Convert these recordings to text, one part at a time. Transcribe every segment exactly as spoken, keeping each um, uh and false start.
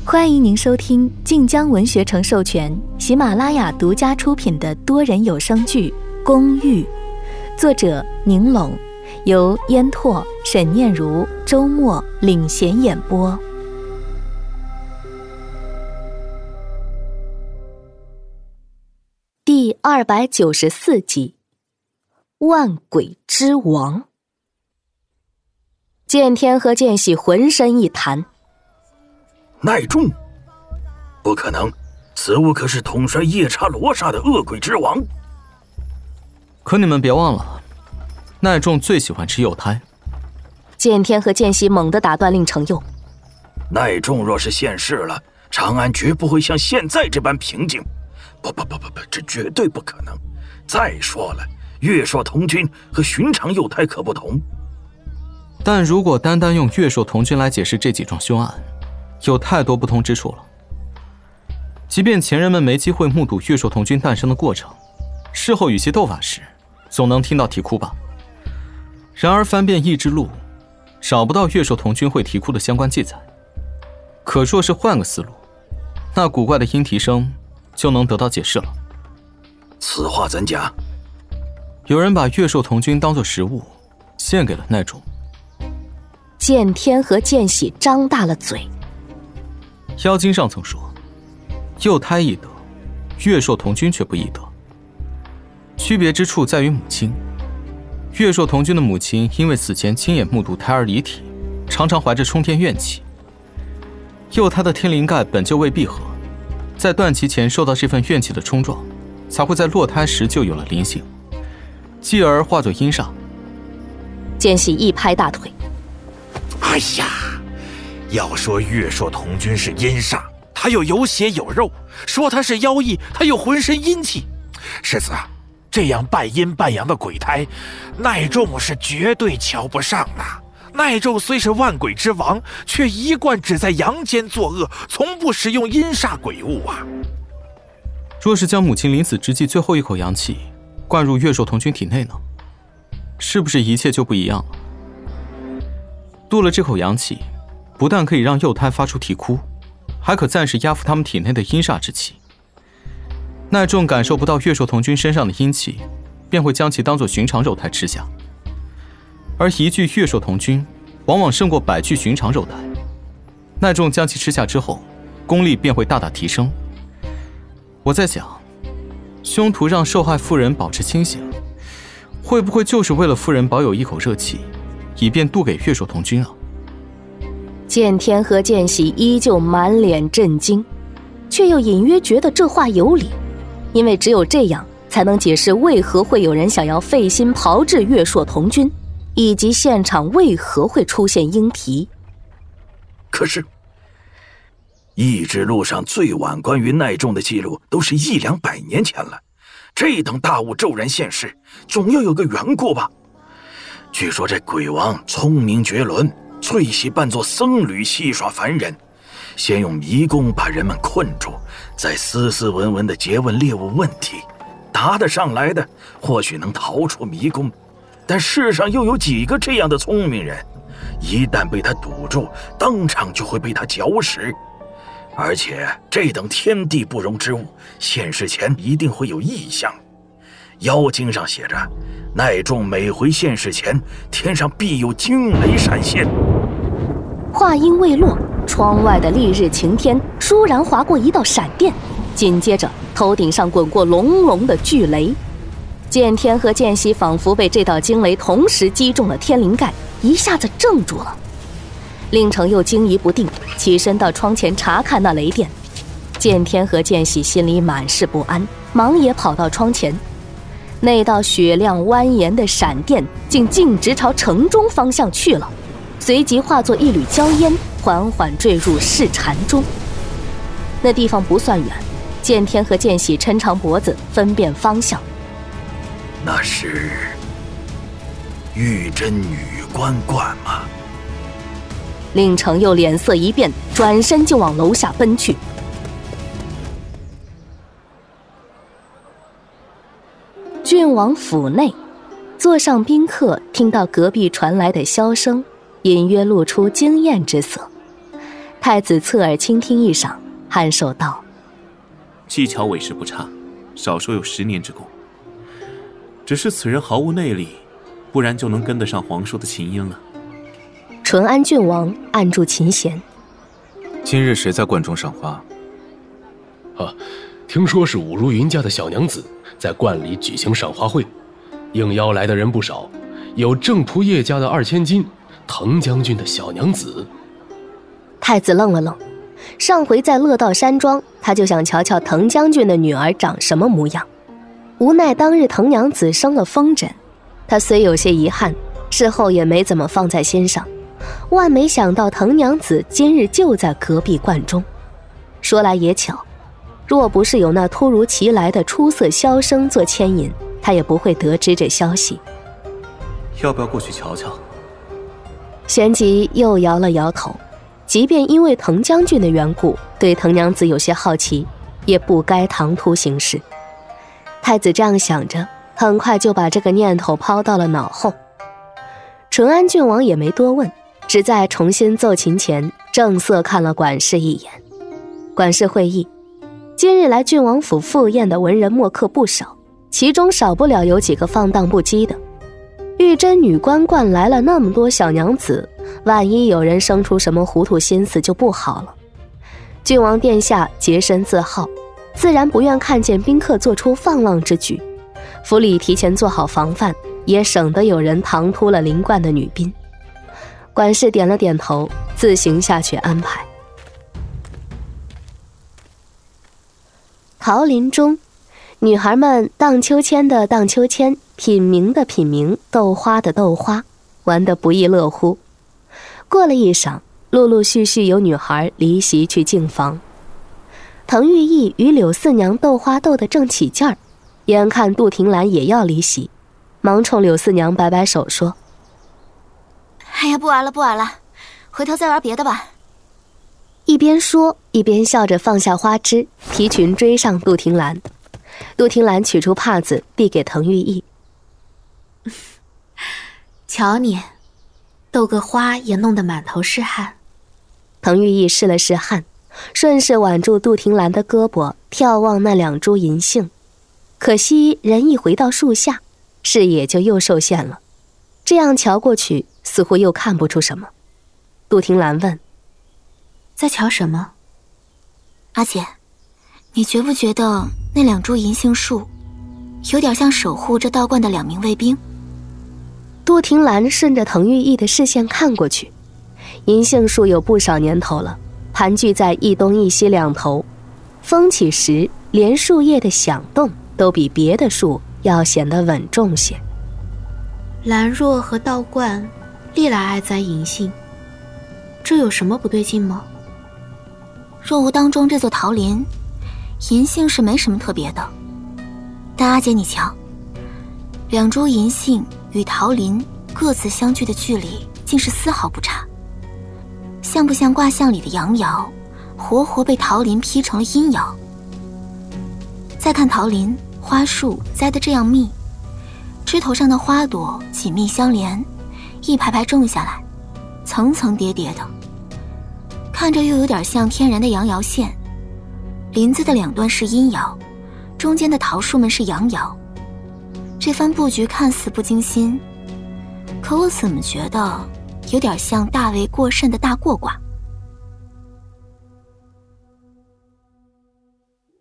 欢迎您收听晋江文学城授权、喜马拉雅独家出品的多人有声剧《公寓》，作者宁拢，由烟拓、沈念如、周末领衔演播。第二百九十四集，万鬼之王。剑天和剑喜浑身一弹。 奈仲，不可能，此物可是统帅夜叉罗刹的恶鬼之王。 可你们别忘了，奈仲最喜欢吃幼胎。 剑天和剑喜猛地打断令程佑。 奈仲若是现世了，长安绝不会像现在这般平静。不不不不不，这绝对不可能。再说了，月朔童君和寻常幼胎可不同。 但如果单单用月朔童君来解释这几桩凶案，有太多不同之处了。即便前人们没机会目睹月朔童君诞生的过程，事后与其斗法时，总能听到啼哭吧。然而翻遍异志录，找不到月朔童君会啼哭的相关记载。可若是换个思路，那古怪的音啼声就能得到解释了。 此话怎讲？ 有人把月朔童君当作食物，献给了奈仲。 剑天和剑喜张大了嘴。 妖经上曾说，幼胎易得，月朔童君却不易得。区别之处在于母亲。月朔童君的母亲因为死前亲眼目睹胎儿离体，常常怀着冲天怨气。幼胎的天灵盖本就未闭合，在断其前受到这份怨气的冲撞，才会在落胎时就有了灵性，继而化作阴煞。 剑喜一拍大腿。 哎呀，要说月朔童君是阴煞，他又有血有肉；说他是妖异，他又浑身阴气。世子啊，这样半阴半阳的鬼胎，奈仲是绝对瞧不上的。奈仲虽是万鬼之王，却一贯只在阳间作恶，从不使用阴煞鬼物啊。 若是将母亲临死之际最后一口阳气灌入月朔童君体内呢？是不是一切就不一样了？渡了这口阳气，不但可以让幼胎发出啼哭，还可暂时压服他们体内的阴煞之气。奈仲感受不到月朔童君身上的阴气，便会将其当作寻常肉胎吃下。而一具月朔童君往往胜过百具寻常肉胎，奈仲将其吃下之后，功力便会大大提升。我在想，凶徒让受害妇人保持清醒，会不会就是为了妇人保有一口热气，以便渡给月朔童君啊？ 剑天和剑喜依旧满脸震惊，却又隐约觉得这话有理，因为只有这样才能解释为何会有人想要费心炮制月朔童君，以及现场为何会出现鹰啼。 可是异志录上最晚关于奈仲的记录都是一两百年前了，这等大物骤然现世，总要有个缘故吧。据说这鬼王聪明绝伦，最喜扮作僧侣戏耍凡人，先用迷宫把人们困住，再斯斯文文地诘问猎物问题，答得上来的或许能逃出迷宫，但世上又有几个这样的聪明人？一旦被他堵住，当场就会被他绞死。而且这等天地不容之物，现世前一定会有异象。妖经上写着，奈仲每回现世前，天上必有惊雷闪现。 话音未落，窗外的丽日晴天倏然划过一道闪电，紧接着头顶上滚过隆隆的巨雷。剑天和剑喜仿佛被这道惊雷同时击中了天灵盖，一下子怔住了。令程又惊疑不定，起身到窗前查看那雷电。剑天和剑喜心里满是不安，忙也跑到窗前。那道雪亮蜿蜒的闪电竟径直朝城中方向去了，随即化作一缕焦烟，缓缓坠入市禅中。那地方不算远，剑天和剑喜抻长脖子分辨方向。 那是玉真女官观吗？ 令程又脸色一变，转身就往楼下奔去。郡王府内，座上宾客听到隔壁传来的箫声，隐约露出惊艳之色。 太子侧耳倾听一晌，颔首道：“ 技巧委实不差，少说有十年之功。只是此人毫无内力，不然就能跟得上皇叔的琴音了。” 淳安郡王按住琴弦：“ 今日谁在观中赏花？”“ 啊，听说是武如云家的小娘子在观里举行赏花会，应邀来的人不少，有郑仆叶家的二千金，滕将军的小娘子。” 太子愣了愣，上回在乐道山庄，他就想瞧瞧滕将军的女儿长什么模样。无奈当日滕娘子生了风疹，他虽有些遗憾，事后也没怎么放在心上。万没想到滕娘子今日就在隔壁观中。说来也巧，若不是有那突如其来的出色箫声做牵引，他也不会得知这消息。 要不要过去瞧瞧？ 旋即又摇了摇头，即便因为滕将军的缘故，对滕娘子有些好奇，也不该唐突行事。太子这样想着，很快就把这个念头抛到了脑后。淳安郡王也没多问，只在重新奏琴前正色看了管事一眼。管事会议，今日来郡王府赴宴的文人墨客不少，其中少不了有几个放荡不羁的。玉真女官灌来了那么多小娘子，万一有人生出什么糊涂心思就不好了。郡王殿下洁身自好，自然不愿看见宾客做出放浪之举，府里提前做好防范，也省得有人唐突了林冠的女宾。管事点了点头，自行下去安排。桃林中，女孩们荡秋千的荡秋千，品茗的品茗，斗花的斗花，玩得不亦乐乎。过了一晌，陆陆续续有女孩离席去净房。滕玉意与柳四娘斗花斗得正起劲儿，眼看杜婷兰也要离席，忙冲柳四娘摆摆手说：“ 哎呀，不玩了不玩了，回头再玩别的吧。” 一边说一边笑着放下花枝，提裙追上杜婷兰。杜婷兰取出帕子递给滕玉意：“ 瞧你，斗个花也弄得满头是汗。” 滕玉意试了试汗，顺势挽住杜婷兰的胳膊，眺望那两株银杏。可惜人一回到树下，视野就又受限了，这样瞧过去似乎又看不出什么。杜婷兰问：“ 在瞧什么？”“阿姐，你觉不觉得那两株银杏树有点像守护着道观的两名卫兵？” 杜婷兰顺着滕玉意的视线看过去，银杏树有不少年头了，盘踞在一东一西两头，风起时连树叶的响动都比别的树要显得稳重些。 兰若和道观历来爱栽银杏，这有什么不对劲吗？若无当中这座桃林，银杏是没什么特别的。但阿姐你瞧，两株银杏与桃林各自相距的距离竟是丝毫不差，像不像卦象里的阳爻，活活被桃林劈成了阴爻？再看桃林花树栽得这样密，枝头上的花朵紧密相连，一排排种下来，层层叠叠的，看着又有点像天然的阳爻线。林子的两端是阴爻，中间的桃树们是阳爻。这番布局看似不精心，可我怎么觉得有点像大为过甚的大过卦。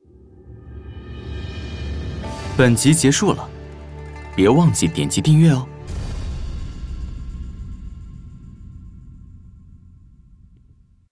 本集结束了，别忘记点击订阅哦。